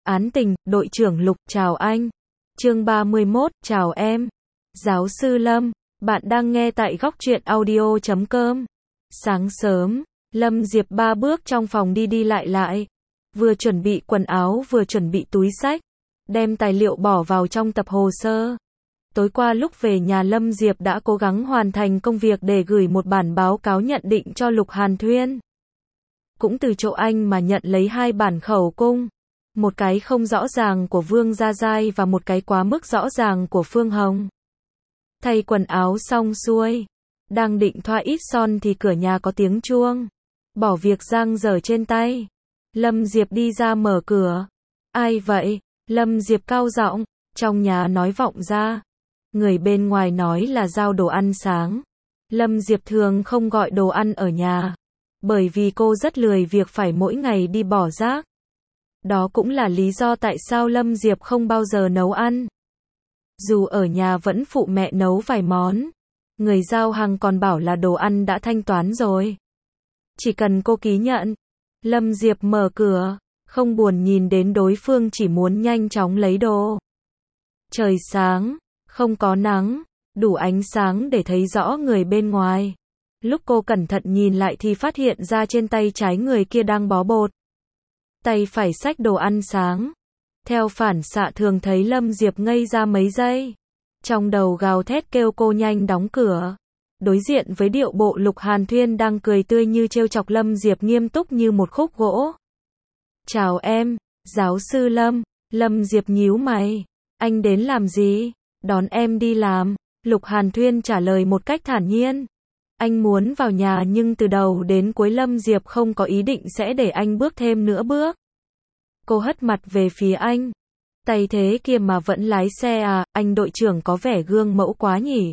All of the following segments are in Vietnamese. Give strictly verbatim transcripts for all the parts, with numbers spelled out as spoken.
Án tình, đội trưởng Lục, chào anh. Chương ba mươi mốt, chào em. Giáo sư Lâm, bạn đang nghe tại góc truyện audio chấm com. Sáng sớm, Lâm Diệp ba bước trong phòng đi đi lại lại. Vừa chuẩn bị quần áo vừa chuẩn bị túi xách. Đem tài liệu bỏ vào trong tập hồ sơ. Tối qua lúc về nhà Lâm Diệp đã cố gắng hoàn thành công việc để gửi một bản báo cáo nhận định cho Lục Hàn Thuyên. Cũng từ chỗ anh mà nhận lấy hai bản khẩu cung. Một cái không rõ ràng của Vương Gia Giai và một cái quá mức rõ ràng của Phương Hồng. Thay quần áo xong xuôi. Đang định thoa ít son thì cửa nhà có tiếng chuông. Bỏ việc giang dở trên tay. Lâm Diệp đi ra mở cửa. Ai vậy? Lâm Diệp cao giọng. Trong nhà nói vọng ra. Người bên ngoài nói là giao đồ ăn sáng. Lâm Diệp thường không gọi đồ ăn ở nhà. Bởi vì cô rất lười việc phải mỗi ngày đi bỏ rác. Đó cũng là lý do tại sao Lâm Diệp không bao giờ nấu ăn. Dù ở nhà vẫn phụ mẹ nấu vài món. Người giao hàng còn bảo là đồ ăn đã thanh toán rồi. Chỉ cần cô ký nhận. Lâm Diệp mở cửa, không buồn nhìn đến đối phương, chỉ muốn nhanh chóng lấy đồ. Trời sáng, không có nắng, đủ ánh sáng để thấy rõ người bên ngoài. Lúc cô cẩn thận nhìn lại thì phát hiện ra trên tay trái người kia đang bó bột. Tay phải xách đồ ăn sáng. Theo phản xạ thường thấy Lâm Diệp ngây ra mấy giây. Trong đầu gào thét kêu cô nhanh đóng cửa. Đối diện với điệu bộ Lục Hàn Thuyên đang cười tươi như trêu chọc, Lâm Diệp nghiêm túc như một khúc gỗ. Chào em, giáo sư Lâm. Lâm Diệp nhíu mày. Anh đến làm gì? Đón em đi làm. Lục Hàn Thuyên trả lời một cách thản nhiên. Anh muốn vào nhà nhưng từ đầu đến cuối Lâm Diệp không có ý định sẽ để anh bước thêm nữa bước. Cô hất mặt về phía anh. Tay thế kia mà vẫn lái xe à, anh đội trưởng có vẻ gương mẫu quá nhỉ.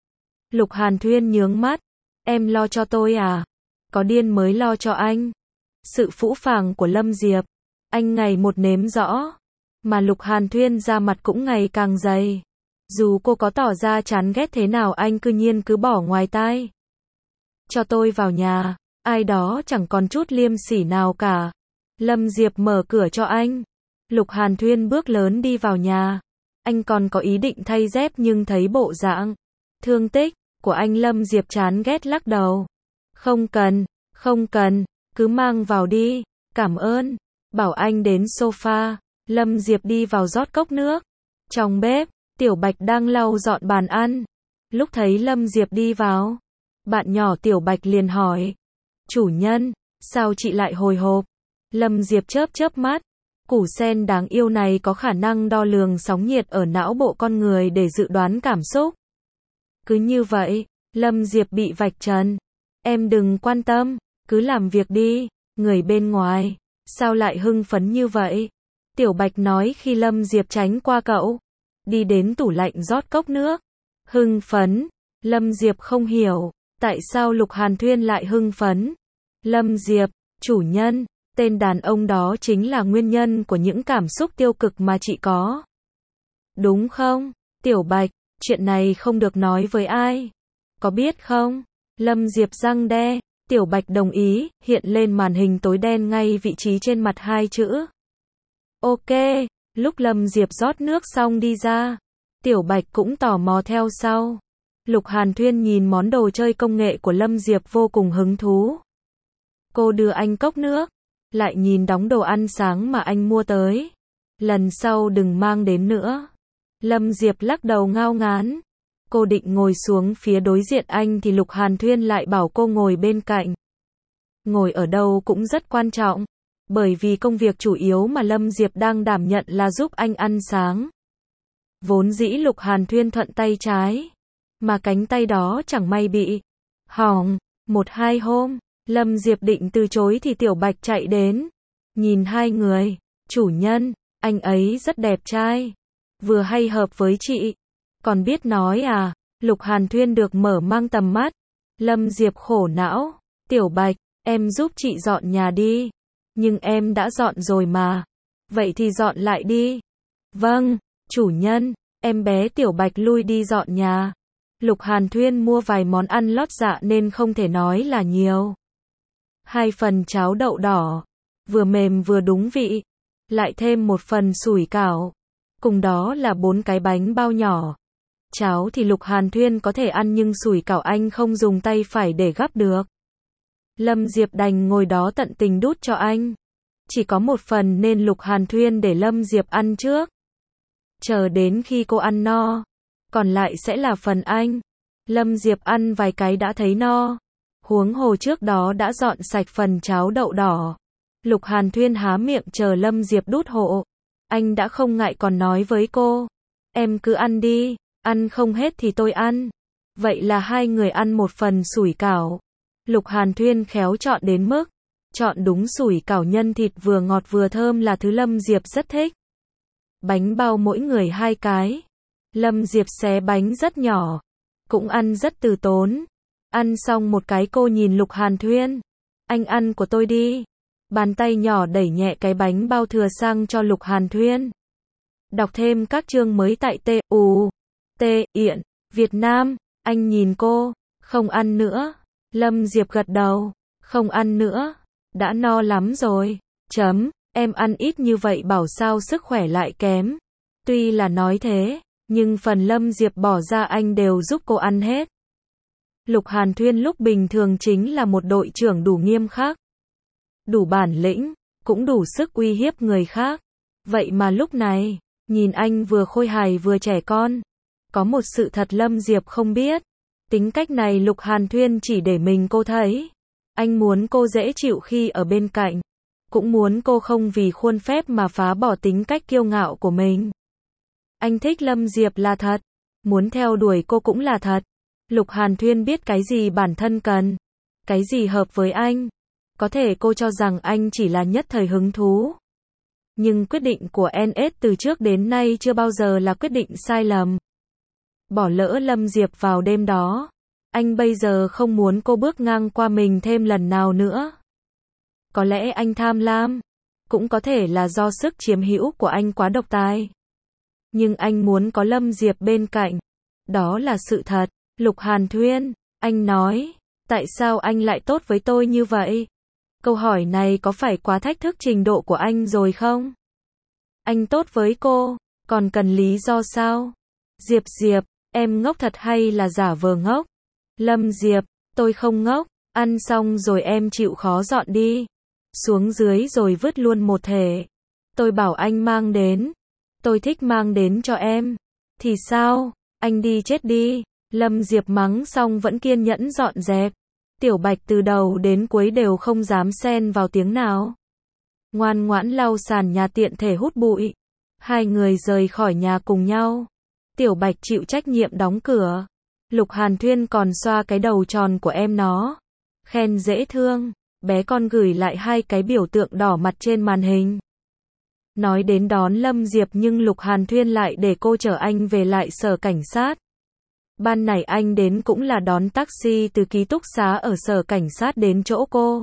Lục Hàn Thuyên nhướng mắt. Em lo cho tôi à? Có điên mới lo cho anh. Sự phũ phàng của Lâm Diệp. Anh ngày một nếm rõ. Mà Lục Hàn Thuyên ra mặt cũng ngày càng dày. Dù cô có tỏ ra chán ghét thế nào anh cư nhiên cứ bỏ ngoài tai. Cho tôi vào nhà. Ai đó chẳng còn chút liêm sỉ nào cả. Lâm Diệp mở cửa cho anh. Lục Hàn Thuyên bước lớn đi vào nhà. Anh còn có ý định thay dép nhưng thấy bộ dạng thương tích của anh, Lâm Diệp chán ghét lắc đầu. Không cần, không cần, cứ mang vào đi, cảm ơn. Bảo anh đến sofa. Lâm Diệp đi vào rót cốc nước. Trong bếp, Tiểu Bạch đang lau dọn bàn ăn. Lúc thấy Lâm Diệp đi vào, bạn nhỏ Tiểu Bạch liền hỏi. Chủ nhân, sao chị lại hồi hộp? Lâm Diệp chớp chớp mắt. Củ sen đáng yêu này có khả năng đo lường sóng nhiệt ở não bộ con người để dự đoán cảm xúc. Cứ như vậy, Lâm Diệp bị vạch trần. Em đừng quan tâm, cứ làm việc đi. Người bên ngoài, sao lại hưng phấn như vậy? Tiểu Bạch nói khi Lâm Diệp tránh qua cậu. Đi đến tủ lạnh rót cốc nước. Hưng phấn. Lâm Diệp không hiểu. Tại sao Lục Hàn Thuyên lại hưng phấn? Lâm Diệp, chủ nhân. Tên đàn ông đó chính là nguyên nhân của những cảm xúc tiêu cực mà chị có. Đúng không? Tiểu Bạch, chuyện này không được nói với ai. Có biết không? Lâm Diệp răng đe. Tiểu Bạch đồng ý, hiện lên màn hình tối đen ngay vị trí trên mặt hai chữ. Ok, lúc Lâm Diệp rót nước xong đi ra. Tiểu Bạch cũng tò mò theo sau. Lục Hàn Thuyên nhìn món đồ chơi công nghệ của Lâm Diệp vô cùng hứng thú. Cô đưa anh cốc nước. Lại nhìn đống đồ ăn sáng mà anh mua tới. Lần sau đừng mang đến nữa. Lâm Diệp lắc đầu ngao ngán. Cô định ngồi xuống phía đối diện anh thì Lục Hàn Thuyên lại bảo cô ngồi bên cạnh. Ngồi ở đâu cũng rất quan trọng. Bởi vì công việc chủ yếu mà Lâm Diệp đang đảm nhận là giúp anh ăn sáng. Vốn dĩ Lục Hàn Thuyên thuận tay trái. Mà cánh tay đó chẳng may bị hỏng. Một hai hôm. Lâm Diệp định từ chối thì Tiểu Bạch chạy đến. Nhìn hai người. Chủ nhân, anh ấy rất đẹp trai. Vừa hay hợp với chị. Còn biết nói à? Lục Hàn Thuyên được mở mang tầm mắt. Lâm Diệp khổ não. Tiểu Bạch, em giúp chị dọn nhà đi. Nhưng em đã dọn rồi mà. Vậy thì dọn lại đi. Vâng, chủ nhân. Em bé Tiểu Bạch lui đi dọn nhà. Lục Hàn Thuyên mua vài món ăn lót dạ nên không thể nói là nhiều. Hai phần cháo đậu đỏ, vừa mềm vừa đúng vị. lại thêm một phần sủi cảo, cùng đó là bốn cái bánh bao nhỏ. Cháo thì Lục Hàn Thuyên có thể ăn nhưng sủi cảo anh không dùng tay phải để gắp được. Lâm Diệp đành ngồi đó tận tình đút cho anh. Chỉ có một phần nên Lục Hàn Thuyên để Lâm Diệp ăn trước. Chờ đến khi cô ăn no, còn lại sẽ là phần anh. Lâm Diệp ăn vài cái đã thấy no. Huống hồ trước đó đã dọn sạch phần cháo đậu đỏ. Lục Hàn Thuyên há miệng chờ Lâm Diệp đút hộ. Anh đã không ngại còn nói với cô. Em cứ ăn đi, ăn không hết thì tôi ăn. Vậy là hai người ăn một phần sủi cảo. Lục Hàn Thuyên khéo chọn đến mức. Chọn đúng sủi cảo nhân thịt vừa ngọt vừa thơm là thứ Lâm Diệp rất thích. Bánh bao mỗi người hai cái. Lâm Diệp xé bánh rất nhỏ. Cũng ăn rất từ tốn. Ăn xong một cái cô nhìn Lục Hàn Thuyên. Anh ăn của tôi đi. Bàn tay nhỏ đẩy nhẹ cái bánh bao thừa sang cho Lục Hàn Thuyên. Đọc thêm các chương mới tại T U T Iện Việt Nam. Anh nhìn cô. Không ăn nữa. Lâm Diệp gật đầu. Không ăn nữa. Đã no lắm rồi. Chấm. Em ăn ít như vậy bảo sao sức khỏe lại kém. Tuy là nói thế, nhưng phần Lâm Diệp bỏ ra anh đều giúp cô ăn hết. Lục Hàn Thuyên lúc bình thường chính là một đội trưởng đủ nghiêm khắc, đủ bản lĩnh, cũng đủ sức uy hiếp người khác. Vậy mà lúc này, nhìn anh vừa khôi hài vừa trẻ con. Có một sự thật Lâm Diệp không biết. Tính cách này Lục Hàn Thuyên chỉ để mình cô thấy. Anh muốn cô dễ chịu khi ở bên cạnh. Cũng muốn cô không vì khuôn phép mà phá bỏ tính cách kiêu ngạo của mình. Anh thích Lâm Diệp là thật. Muốn theo đuổi cô cũng là thật. Lục Hàn Thuyên biết cái gì bản thân cần. Cái gì hợp với anh. Có thể cô cho rằng anh chỉ là nhất thời hứng thú. Nhưng quyết định của en ét từ trước đến nay chưa bao giờ là quyết định sai lầm. Bỏ lỡ Lâm Diệp vào đêm đó. Anh bây giờ không muốn cô bước ngang qua mình thêm lần nào nữa. Có lẽ anh tham lam. Cũng có thể là do sức chiếm hữu của anh quá độc tài. Nhưng anh muốn có Lâm Diệp bên cạnh. Đó là sự thật. Lục Hàn Thuyên, anh nói. Tại sao anh lại tốt với tôi như vậy? Câu hỏi này có phải quá thách thức trình độ của anh rồi không? Anh tốt với cô, còn cần lý do sao? Diệp Diệp, em ngốc thật hay là giả vờ ngốc? Lâm Diệp, tôi không ngốc. Ăn xong rồi em chịu khó dọn đi. Xuống dưới rồi vứt luôn một thể. Tôi bảo anh mang đến. Tôi thích mang đến cho em. Thì sao? Anh đi chết đi. Lâm Diệp mắng xong vẫn kiên nhẫn dọn dẹp. Tiểu Bạch từ đầu đến cuối đều không dám xen vào tiếng nào. Ngoan ngoãn lau sàn nhà tiện thể hút bụi. Hai người rời khỏi nhà cùng nhau. Tiểu Bạch chịu trách nhiệm đóng cửa. Lục Hàn Thuyên còn xoa cái đầu tròn của em nó. Khen dễ thương. Bé con gửi lại hai cái biểu tượng đỏ mặt trên màn hình. Nói đến đón Lâm Diệp nhưng Lục Hàn Thuyên lại để cô chở anh về lại sở cảnh sát. Ban nãy anh đến cũng là đón taxi từ ký túc xá ở sở cảnh sát đến chỗ cô.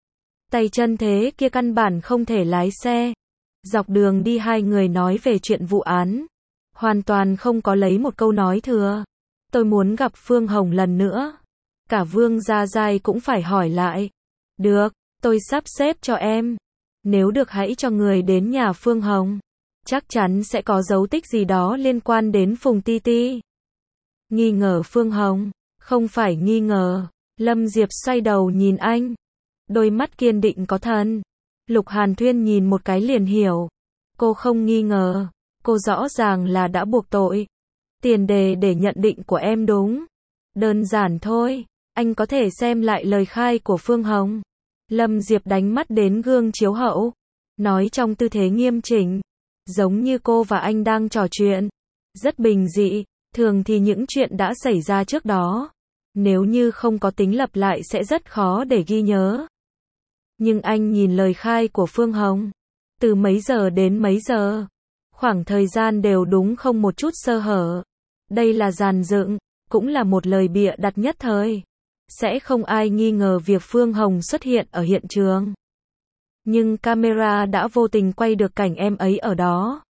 Tay chân thế kia căn bản không thể lái xe. Dọc đường đi hai người nói về chuyện vụ án. Hoàn toàn không có lấy một câu nói thừa. Tôi muốn gặp Phương Hồng lần nữa. Cả Vương Gia Giai cũng phải hỏi lại. Được, tôi sắp xếp cho em. Nếu được hãy cho người đến nhà Phương Hồng. Chắc chắn sẽ có dấu tích gì đó liên quan đến Phùng Ti Ti. Nghi ngờ Phương Hồng? Không phải nghi ngờ. Lâm Diệp xoay đầu nhìn anh. Đôi mắt kiên định có thần. Lục Hàn Thuyên nhìn một cái liền hiểu. Cô không nghi ngờ. Cô rõ ràng là đã buộc tội. Tiền đề để nhận định của em đúng. Đơn giản thôi. Anh có thể xem lại lời khai của Phương Hồng. Lâm Diệp đánh mắt đến gương chiếu hậu. Nói trong tư thế nghiêm chỉnh. Giống như cô và anh đang trò chuyện. Rất bình dị. Thường thì những chuyện đã xảy ra trước đó. Nếu như không có tính lặp lại sẽ rất khó để ghi nhớ. Nhưng anh nhìn lời khai của Phương Hồng. Từ mấy giờ đến mấy giờ. Khoảng thời gian đều đúng không một chút sơ hở. Đây là dàn dựng. Cũng là một lời bịa đặt nhất thời. Sẽ không ai nghi ngờ việc Phương Hồng xuất hiện ở hiện trường. Nhưng camera đã vô tình quay được cảnh em ấy ở đó.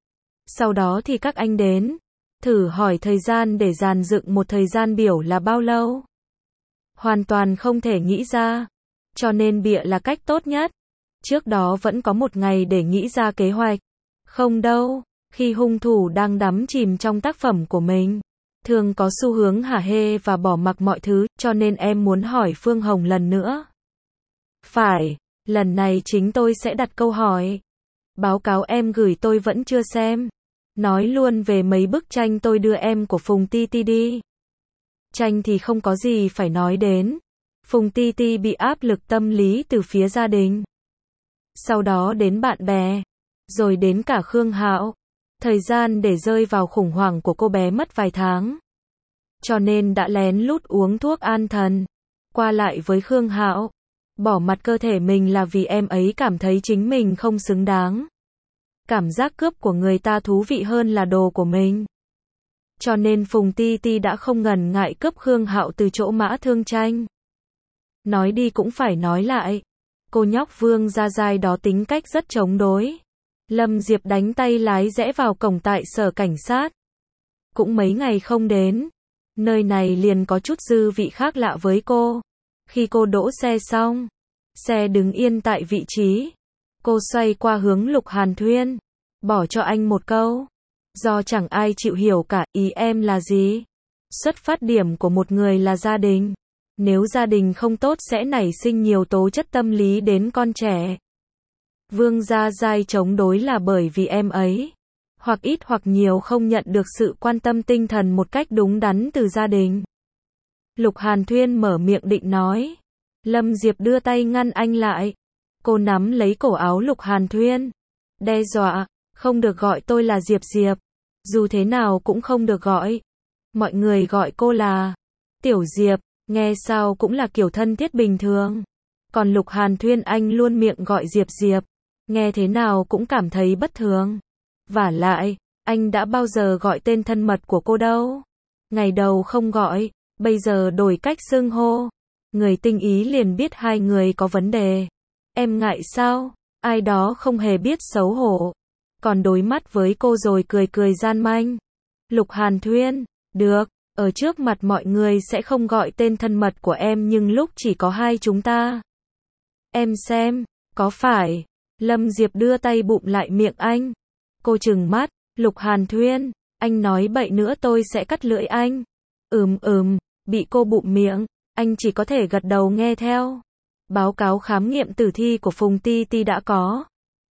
Sau đó thì các anh đến. Thử hỏi thời gian để dàn dựng một thời gian biểu là bao lâu? Hoàn toàn không thể nghĩ ra. Cho nên bịa là cách tốt nhất. Trước đó vẫn có một ngày để nghĩ ra kế hoạch. Không đâu, khi hung thủ đang đắm chìm trong tác phẩm của mình, thường có xu hướng hả hê và bỏ mặc mọi thứ, cho nên em muốn hỏi Phương Hồng lần nữa. Phải, lần này chính tôi sẽ đặt câu hỏi. Báo cáo em gửi tôi vẫn chưa xem. Nói luôn về mấy bức tranh tôi đưa em của Phùng Ti Ti đi. Tranh thì không có gì phải nói đến. Phùng Ti Ti bị áp lực tâm lý từ phía gia đình. Sau đó đến bạn bè. Rồi đến cả Khương Hạo. Thời gian để rơi vào khủng hoảng của cô bé mất vài tháng. Cho nên đã lén lút uống thuốc an thần. Qua lại với Khương Hạo. Bỏ mặt cơ thể mình là vì em ấy cảm thấy chính mình không xứng đáng. Cảm giác cướp của người ta thú vị hơn là đồ của mình. Cho nên Phùng Ti Ti đã không ngần ngại cướp Khương Hạo từ chỗ Mã Thương Tranh. Nói đi cũng phải nói lại. Cô nhóc Vương Gia Giai đó tính cách rất chống đối. Lâm Diệp đánh tay lái rẽ vào cổng tại sở cảnh sát. Cũng mấy ngày không đến. Nơi này liền có chút dư vị khác lạ với cô. Khi cô đỗ xe xong, xe đứng yên tại vị trí. Cô xoay qua hướng Lục Hàn Thuyên. Bỏ cho anh một câu. Do chẳng ai chịu hiểu cả, ý em là gì? Xuất phát điểm của một người là gia đình. Nếu gia đình không tốt sẽ nảy sinh nhiều tố chất tâm lý đến con trẻ. Vương Gia Giai chống đối là bởi vì em ấy, hoặc ít hoặc nhiều không nhận được sự quan tâm tinh thần một cách đúng đắn từ gia đình. Lục Hàn Thuyên mở miệng định nói. Lâm Diệp đưa tay ngăn anh lại. Cô nắm lấy cổ áo Lục Hàn Thuyên. Đe dọa, không được gọi tôi là Diệp Diệp. Dù thế nào cũng không được gọi. Mọi người gọi cô là Tiểu Diệp, nghe sao cũng là kiểu thân thiết bình thường. Còn Lục Hàn Thuyên anh luôn miệng gọi Diệp Diệp. Nghe thế nào cũng cảm thấy bất thường. Vả lại, anh đã bao giờ gọi tên thân mật của cô đâu. Ngày đầu không gọi, bây giờ đổi cách xưng hô. Người tinh ý liền biết hai người có vấn đề. Em ngại sao? Ai đó không hề biết xấu hổ. Còn đối mắt với cô rồi cười cười gian manh. Lục Hàn Thuyên, được, ở trước mặt mọi người sẽ không gọi tên thân mật của em nhưng lúc chỉ có hai chúng ta. Em xem, có phải? Lâm Diệp đưa tay bụm lại miệng anh. Cô trừng mắt, Lục Hàn Thuyên, anh nói bậy nữa tôi sẽ cắt lưỡi anh. Ừm ừm, bị cô bụm miệng, anh chỉ có thể gật đầu nghe theo. Báo cáo khám nghiệm tử thi của Phùng Ti Ti đã có.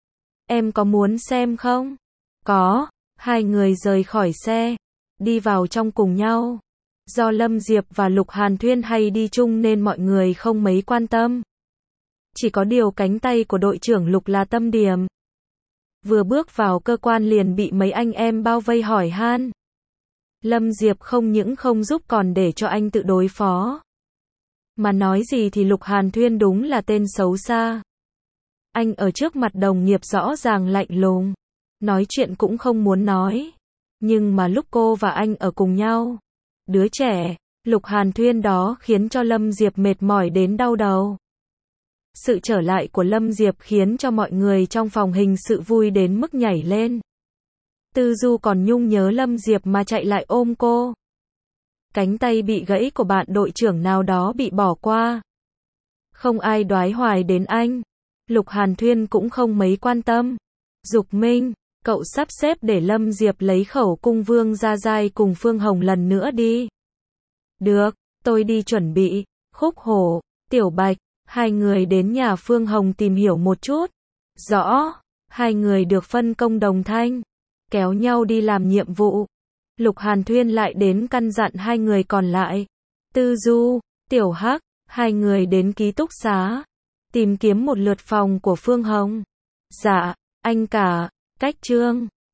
Em có muốn xem không? Có. Hai người rời khỏi xe, đi vào trong cùng nhau. Do Lâm Diệp và Lục Hàn Thuyên hay đi chung nên mọi người không mấy quan tâm. Chỉ có điều cánh tay của đội trưởng Lục là tâm điểm. Vừa bước vào cơ quan liền bị mấy anh em bao vây hỏi han. Lâm Diệp không những không giúp còn để cho anh tự đối phó. Mà nói gì thì Lục Hàn Thuyên đúng là tên xấu xa. Anh ở trước mặt đồng nghiệp rõ ràng lạnh lùng. Nói chuyện cũng không muốn nói. Nhưng mà lúc cô và anh ở cùng nhau, đứa trẻ, Lục Hàn Thuyên đó khiến cho Lâm Diệp mệt mỏi đến đau đầu. Sự trở lại của Lâm Diệp khiến cho mọi người trong phòng hình sự vui đến mức nhảy lên. Tư Du còn nhung nhớ Lâm Diệp mà chạy lại ôm cô. Cánh tay bị gãy của bạn đội trưởng nào đó bị bỏ qua. Không ai đoái hoài đến anh. Lục Hàn Thuyên cũng không mấy quan tâm. Dục Minh, cậu sắp xếp để Lâm Diệp lấy khẩu cung Vương Gia Giai cùng Phương Hồng lần nữa đi. Được, tôi đi chuẩn bị. Khúc Hổ, Tiểu Bạch, hai người đến nhà Phương Hồng tìm hiểu một chút. Rõ, hai người được phân công đồng thanh, kéo nhau đi làm nhiệm vụ. Lục Hàn Thuyên lại đến căn dặn hai người còn lại. Tư Du, Tiểu Hắc, hai người đến ký túc xá, tìm kiếm một lượt phòng của Phương Hồng. Dạ, anh cả, cách Trương.